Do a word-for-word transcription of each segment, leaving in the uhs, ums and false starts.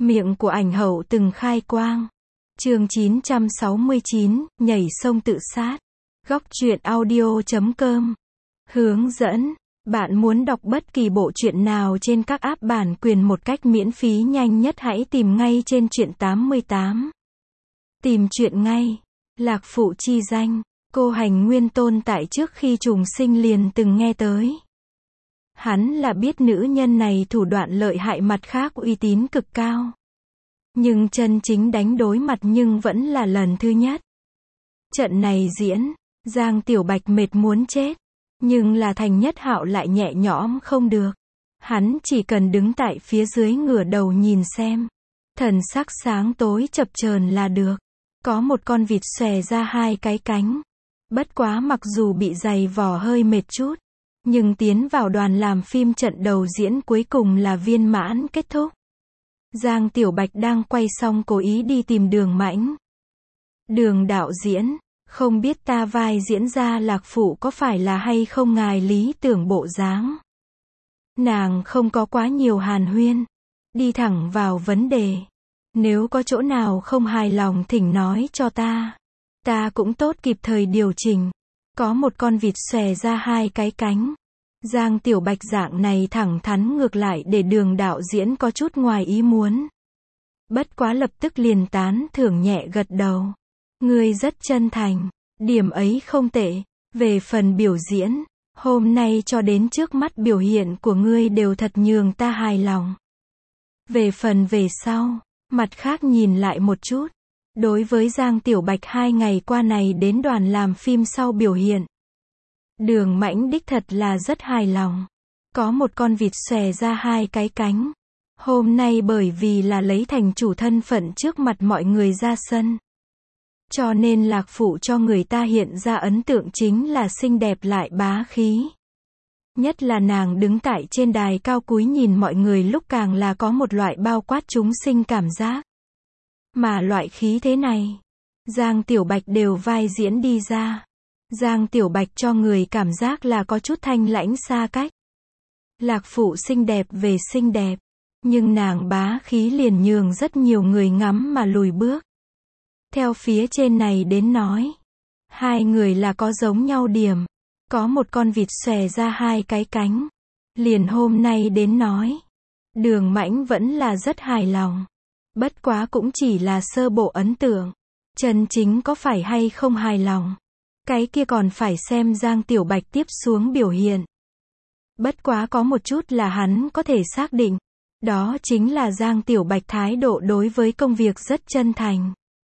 Miệng của ảnh hậu từng khai quang. Chương chín trăm sáu mươi chín, nhảy sông tự sát. Góc truyện audio chấm com. Hướng dẫn. Bạn muốn đọc bất kỳ bộ truyện nào trên các app bản quyền một cách miễn phí nhanh nhất, hãy tìm ngay trên truyện tám mươi tám. Tìm truyện ngay. Lạc Phụ chi danh. Cô Hành Nguyên tồn tại trước khi trùng sinh liền từng nghe tới. Hắn là biết nữ nhân này thủ đoạn lợi hại, mặt khác uy tín cực cao. Nhưng chân chính đánh đối mặt nhưng vẫn là lần thứ nhất. Trận này diễn, Giang Tiểu Bạch mệt muốn chết. Nhưng là Thành Nhất Hạo lại nhẹ nhõm không được. Hắn chỉ cần đứng tại phía dưới ngửa đầu nhìn xem. Thần sắc sáng tối chập chờn là được. Có một con vịt xòe ra hai cái cánh. Bất quá mặc dù bị dày vò hơi mệt chút, nhưng tiến vào đoàn làm phim trận đầu diễn cuối cùng là viên mãn kết thúc. Giang Tiểu Bạch đang quay xong cố ý đi tìm Đường Mãnh. Đường đạo diễn, không biết ta vai diễn ra Lạc Phụ có phải là hay không ngài lý tưởng bộ dáng. Nàng không có quá nhiều hàn huyên. Đi thẳng vào vấn đề. Nếu có chỗ nào không hài lòng thỉnh nói cho ta. Ta cũng tốt kịp thời điều chỉnh. Có một con vịt xòe ra hai cái cánh. Giang Tiểu Bạch dạng này thẳng thắn ngược lại để Đường đạo diễn có chút ngoài ý muốn. Bất quá lập tức liền tán thưởng nhẹ gật đầu. Ngươi rất chân thành, điểm ấy không tệ. Về phần biểu diễn, hôm nay cho đến trước mắt biểu hiện của ngươi đều thật nhường ta hài lòng. Về phần về sau, mặt khác nhìn lại một chút. Đối với Giang Tiểu Bạch hai ngày qua này đến đoàn làm phim sau biểu hiện, Đường Mãnh đích thật là rất hài lòng. Có một con vịt xòe ra hai cái cánh. Hôm nay bởi vì là lấy thành chủ thân phận trước mặt mọi người ra sân, cho nên Lạc Phụ cho người ta hiện ra ấn tượng chính là xinh đẹp lại bá khí. Nhất là nàng đứng tại trên đài cao cúi nhìn mọi người lúc càng là có một loại bao quát chúng sinh cảm giác. Mà loại khí thế này, Giang Tiểu Bạch đều vai diễn đi ra. Giang Tiểu Bạch cho người cảm giác là có chút thanh lãnh xa cách. Lạc Phụ xinh đẹp về xinh đẹp, nhưng nàng bá khí liền nhường rất nhiều người ngắm mà lùi bước. Theo phía trên này đến nói, hai người là có giống nhau điểm. Có một con vịt xòe ra hai cái cánh. Liền hôm nay đến nói, Đường Mãnh vẫn là rất hài lòng. Bất quá cũng chỉ là sơ bộ ấn tượng. Chân chính có phải hay không hài lòng, cái kia còn phải xem Giang Tiểu Bạch tiếp xuống biểu hiện. Bất quá có một chút là hắn có thể xác định. Đó chính là Giang Tiểu Bạch thái độ đối với công việc rất chân thành.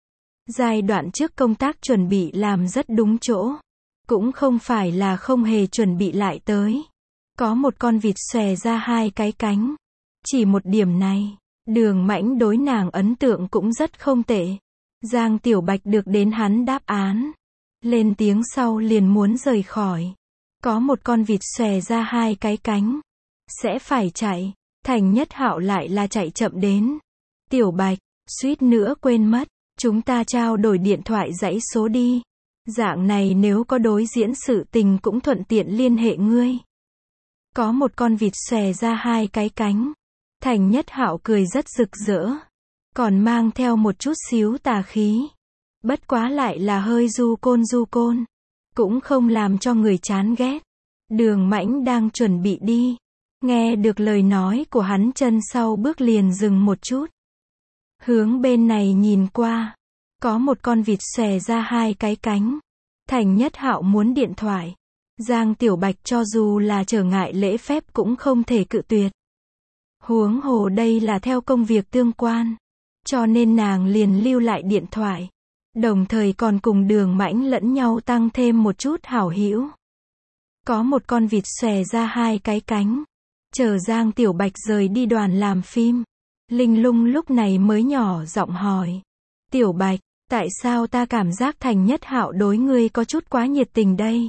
Giai đoạn trước công tác chuẩn bị làm rất đúng chỗ. Cũng không phải là không hề chuẩn bị lại tới. Có một con vịt xòe ra hai cái cánh. Chỉ một điểm này, Đường Mãnh đối nàng ấn tượng cũng rất không tệ. Giang Tiểu Bạch được đến hắn đáp án. Lên tiếng sau liền muốn rời khỏi. Có một con vịt xòe ra hai cái cánh. Sẽ phải chạy. Thành Nhất Hạo lại là chạy chậm đến. Tiểu Bạch, suýt nữa quên mất. Chúng ta trao đổi điện thoại dãy số đi. Dạng này nếu có đối diễn sự tình cũng thuận tiện liên hệ ngươi. Có một con vịt xòe ra hai cái cánh. Thành Nhất Hạo cười rất rực rỡ. Còn mang theo một chút xíu tà khí. Bất quá lại là hơi du côn du côn. Cũng không làm cho người chán ghét. Đường Mãnh đang chuẩn bị đi. Nghe được lời nói của hắn, chân sau bước liền dừng một chút. Hướng bên này nhìn qua. Có một con vịt xòe ra hai cái cánh. Thành Nhất Hạo muốn điện thoại. Giang Tiểu Bạch cho dù là trở ngại lễ phép cũng không thể cự tuyệt. Huống hồ đây là theo công việc tương quan. Cho nên nàng liền lưu lại điện thoại. Đồng thời còn cùng Đường Mãnh lẫn nhau tăng thêm một chút hảo hữu. Có một con vịt xòe ra hai cái cánh. Chờ Giang Tiểu Bạch rời đi đoàn làm phim. Linh Lung lúc này mới nhỏ giọng hỏi. Tiểu Bạch, tại sao ta cảm giác Thành Nhất Hạo đối ngươi có chút quá nhiệt tình đây?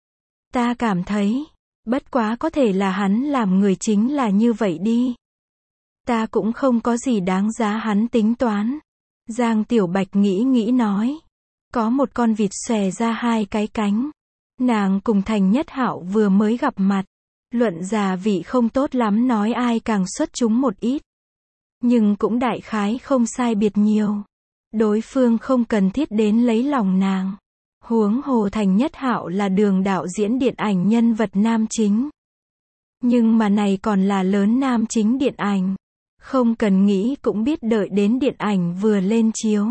Ta cảm thấy, bất quá có thể là hắn làm người chính là như vậy đi. Ta cũng không có gì đáng giá hắn tính toán. Giang Tiểu Bạch nghĩ nghĩ nói. Có một con vịt xòe ra hai cái cánh. Nàng cùng Thành Nhất Hạo vừa mới gặp mặt. Luận già vị không tốt lắm nói ai càng xuất chúng một ít. Nhưng cũng đại khái không sai biệt nhiều. Đối phương không cần thiết đến lấy lòng nàng. Huống hồ Thành Nhất Hạo là đường đạo diễn điện ảnh nhân vật nam chính. Nhưng mà này còn là lớn nam chính điện ảnh. Không cần nghĩ cũng biết đợi đến điện ảnh vừa lên chiếu.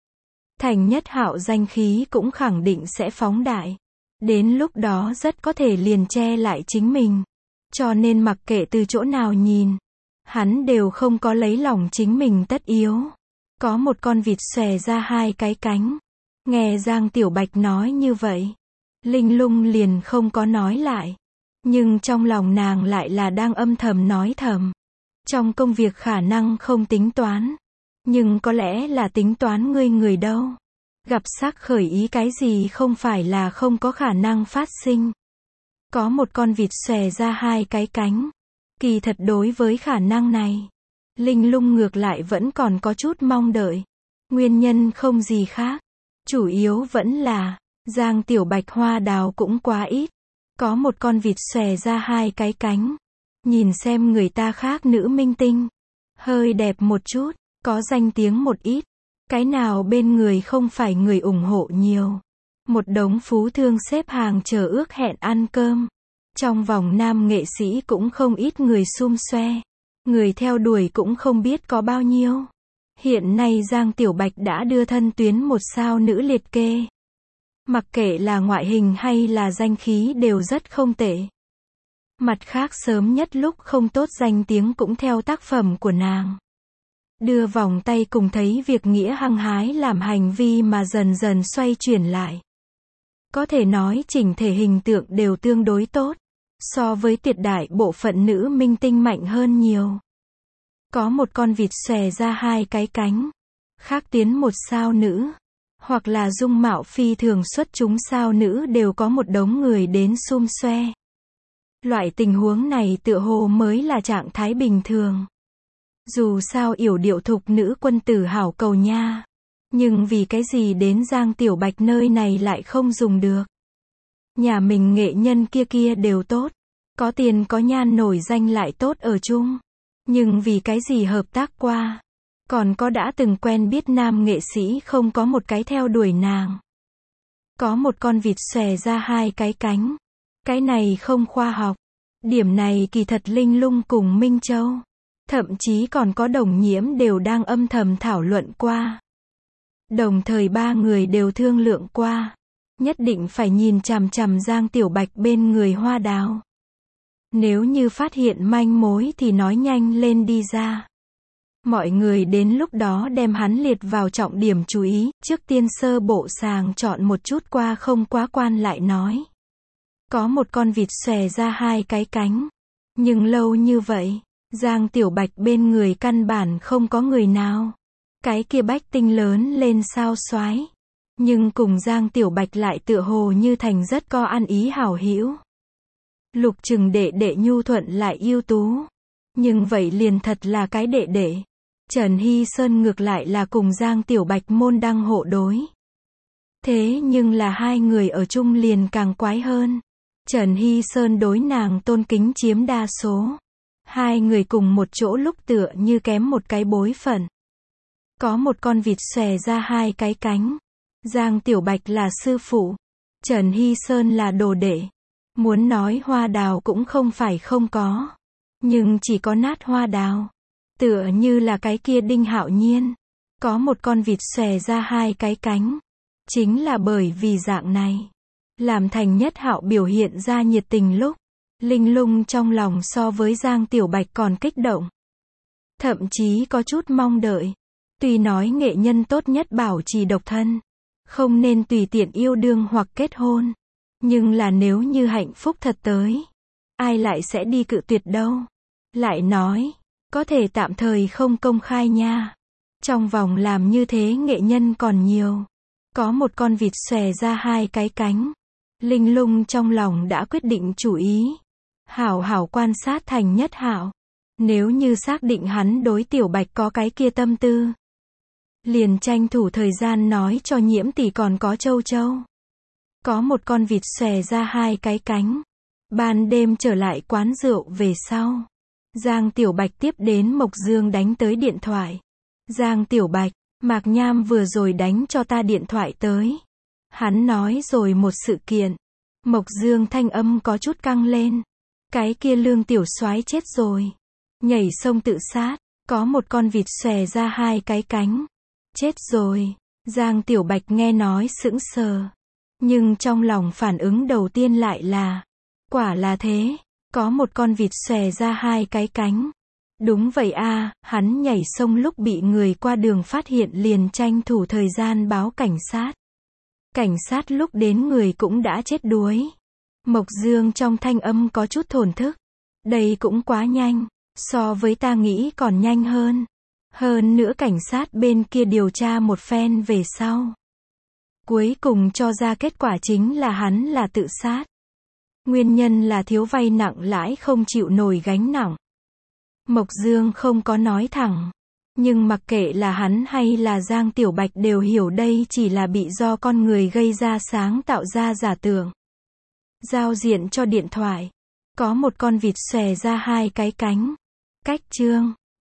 Thành Nhất Hạo danh khí cũng khẳng định sẽ phóng đại. Đến lúc đó rất có thể liền che lại chính mình. Cho nên mặc kệ từ chỗ nào nhìn, hắn đều không có lấy lòng chính mình tất yếu. Có một con vịt xòe ra hai cái cánh. Nghe Giang Tiểu Bạch nói như vậy, Linh Lung liền không có nói lại. Nhưng trong lòng nàng lại là đang âm thầm nói thầm. Trong công việc khả năng không tính toán. Nhưng có lẽ là tính toán ngươi người đâu. Gặp sắc khởi ý cái gì không phải là không có khả năng phát sinh. Có một con vịt xòe ra hai cái cánh. Kỳ thật đối với khả năng này, Linh Lung ngược lại vẫn còn có chút mong đợi. Nguyên nhân không gì khác. Chủ yếu vẫn là, Giang Tiểu Bạch hoa đào cũng quá ít. Có một con vịt xòe ra hai cái cánh. Nhìn xem người ta khác nữ minh tinh. Hơi đẹp một chút, có danh tiếng một ít. Cái nào bên người không phải người ủng hộ nhiều. Một đống phú thương xếp hàng chờ ước hẹn ăn cơm. Trong vòng nam nghệ sĩ cũng không ít người xum xoe. Người theo đuổi cũng không biết có bao nhiêu. Hiện nay Giang Tiểu Bạch đã đưa thân tuyến một sao nữ liệt kê. Mặc kệ là ngoại hình hay là danh khí đều rất không tệ. Mặt khác sớm nhất lúc không tốt danh tiếng cũng theo tác phẩm của nàng. Đưa vòng tay cùng thấy việc nghĩa hăng hái làm hành vi mà dần dần xoay chuyển lại. Có thể nói chỉnh thể hình tượng đều tương đối tốt. So với tuyệt đại bộ phận nữ minh tinh mạnh hơn nhiều. Có một con vịt xòe ra hai cái cánh. Khác tiến một sao nữ. Hoặc là dung mạo phi thường xuất chúng sao nữ đều có một đống người đến xum xoe. Loại tình huống này tựa hồ mới là trạng thái bình thường. Dù sao yểu điệu thục nữ quân tử hảo cầu nha. Nhưng vì cái gì đến Giang Tiểu Bạch nơi này lại không dùng được. Nhà mình nghệ nhân kia kia đều tốt. Có tiền có nhan nổi danh lại tốt ở chung. Nhưng vì cái gì hợp tác qua. Còn có đã từng quen biết nam nghệ sĩ không có một cái theo đuổi nàng. Có một con vịt xòe ra hai cái cánh. Cái này không khoa học. Điểm này kỳ thật Linh Lung cùng Minh Châu. Thậm chí còn có Đồng Nhiễm đều đang âm thầm thảo luận qua. Đồng thời ba người đều thương lượng qua. Nhất định phải nhìn chằm chằm Giang Tiểu Bạch bên người hoa đào. Nếu như phát hiện manh mối thì nói nhanh lên đi ra. Mọi người đến lúc đó đem hắn liệt vào trọng điểm chú ý, trước tiên sơ bộ sàng chọn một chút qua không quá quan lại nói. Có một con vịt xòe ra hai cái cánh. Nhưng lâu như vậy, Giang Tiểu Bạch bên người căn bản không có người nào. Cái kia bách tinh lớn lên sao soái. Nhưng cùng Giang Tiểu Bạch lại tựa hồ như thành rất có ăn ý hảo hữu. Lục Trừng đệ đệ nhu thuận lại ưu tú. Nhưng vậy liền thật là cái đệ đệ. Trần Hy Sơn ngược lại là cùng Giang Tiểu Bạch môn đăng hộ đối. Thế nhưng là hai người ở chung liền càng quái hơn. Trần Hy Sơn đối nàng tôn kính chiếm đa số. Hai người cùng một chỗ lúc tựa như kém một cái bối phận. Có một con vịt xòe ra hai cái cánh. Giang Tiểu Bạch là sư phụ. Trần Hy Sơn là đồ đệ. Muốn nói hoa đào cũng không phải không có. Nhưng chỉ có nát hoa đào. Tựa như là cái kia Đinh Hạo Nhiên. Có một con vịt xòe ra hai cái cánh. Chính là bởi vì dạng này. Làm Thành Nhất Hạo biểu hiện ra nhiệt tình lúc. Linh Lung trong lòng so với Giang Tiểu Bạch còn kích động. Thậm chí có chút mong đợi. Tuy nói nghệ nhân tốt nhất bảo trì độc thân. Không nên tùy tiện yêu đương hoặc kết hôn. Nhưng là nếu như hạnh phúc thật tới. Ai lại sẽ đi cự tuyệt đâu. Lại nói. Có thể tạm thời không công khai nha. Trong vòng làm như thế nghệ nhân còn nhiều. Có một con vịt xòe ra hai cái cánh. Linh Lung trong lòng đã quyết định chủ ý. Hảo hảo quan sát Thành Nhất Hạo. Nếu như xác định hắn đối Tiểu Bạch có cái kia tâm tư. Liền tranh thủ thời gian nói cho Nhiễm tỷ còn có Châu Châu. Có một con vịt xòe ra hai cái cánh. Ban đêm trở lại quán rượu về sau. Giang Tiểu Bạch tiếp đến Mộc Dương đánh tới điện thoại. Giang Tiểu Bạch, Mạc Nham vừa rồi đánh cho ta điện thoại tới. Hắn nói rồi một sự kiện. Mộc Dương thanh âm có chút căng lên. Cái kia Lương Tiểu Soái chết rồi. Nhảy sông tự sát. Có một con vịt xòe ra hai cái cánh. Chết rồi. Giang Tiểu Bạch nghe nói sững sờ. Nhưng trong lòng phản ứng đầu tiên lại là, quả là thế, có một con vịt xòe ra hai cái cánh. Đúng vậy a, hắn nhảy sông lúc bị người qua đường phát hiện liền tranh thủ thời gian báo cảnh sát. Cảnh sát lúc đến người cũng đã chết đuối. Mộc Dương trong thanh âm có chút thổn thức. Đây cũng quá nhanh, so với ta nghĩ còn nhanh hơn. Hơn nữa cảnh sát bên kia điều tra một phen về sau. Cuối cùng cho ra kết quả chính là hắn là tự sát. Nguyên nhân là thiếu vay nặng lãi không chịu nổi gánh nặng. Mộc Dương không có nói thẳng. Nhưng mặc kệ là hắn hay là Giang Tiểu Bạch đều hiểu đây chỉ là bị do con người gây ra sáng tạo ra giả tưởng. Giao diện cho điện thoại. Có một con vịt xòe ra hai cái cánh. Cách chương.